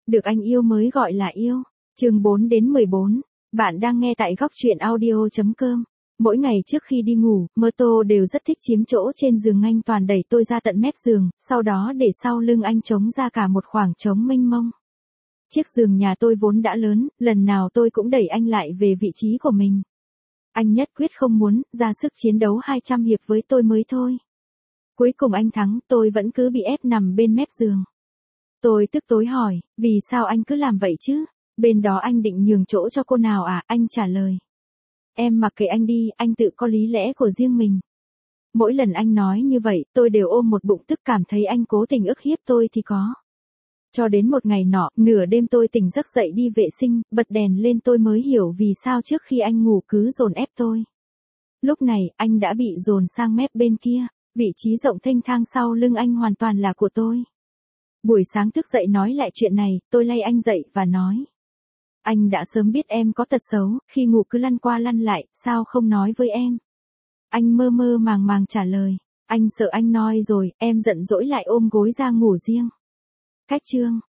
Được anh yêu mới gọi là yêu. Chương 4 đến 14. Bạn đang nghe tại góc truyện audio.com. Mỗi ngày trước khi đi ngủ, Mơ Tô đều rất thích chiếm chỗ trên giường anh, toàn đẩy tôi ra tận mép giường, sau đó để sau lưng anh trống ra cả một khoảng trống mênh mông. Chiếc giường nhà tôi vốn đã lớn, lần nào tôi cũng đẩy anh lại về vị trí của mình. Anh nhất quyết không muốn ra sức chiến đấu 200 hiệp với tôi mới thôi. Cuối cùng anh thắng, tôi vẫn cứ bị ép nằm bên mép giường. Tôi tức tối hỏi, vì sao anh cứ làm vậy chứ? Bên đó anh định nhường chỗ cho cô nào à? Anh trả lời. Em mặc kệ anh đi, anh tự có lý lẽ của riêng mình. Mỗi lần anh nói như vậy, tôi đều ôm một bụng tức, cảm thấy anh cố tình ức hiếp tôi thì có. Cho đến một ngày nọ, nửa đêm tôi tỉnh giấc dậy đi vệ sinh, bật đèn lên tôi mới hiểu vì sao trước khi anh ngủ cứ dồn ép tôi. Lúc này, anh đã bị dồn sang mép bên kia, vị trí rộng thênh thang sau lưng anh hoàn toàn là của tôi. Buổi sáng thức dậy nói lại chuyện này, tôi lay anh dậy và nói. Anh đã sớm biết em có tật xấu, khi ngủ cứ lăn qua lăn lại, sao không nói với em? Anh mơ mơ màng màng trả lời. Anh sợ anh nói rồi, em giận dỗi lại ôm gối ra ngủ riêng. Cách chương.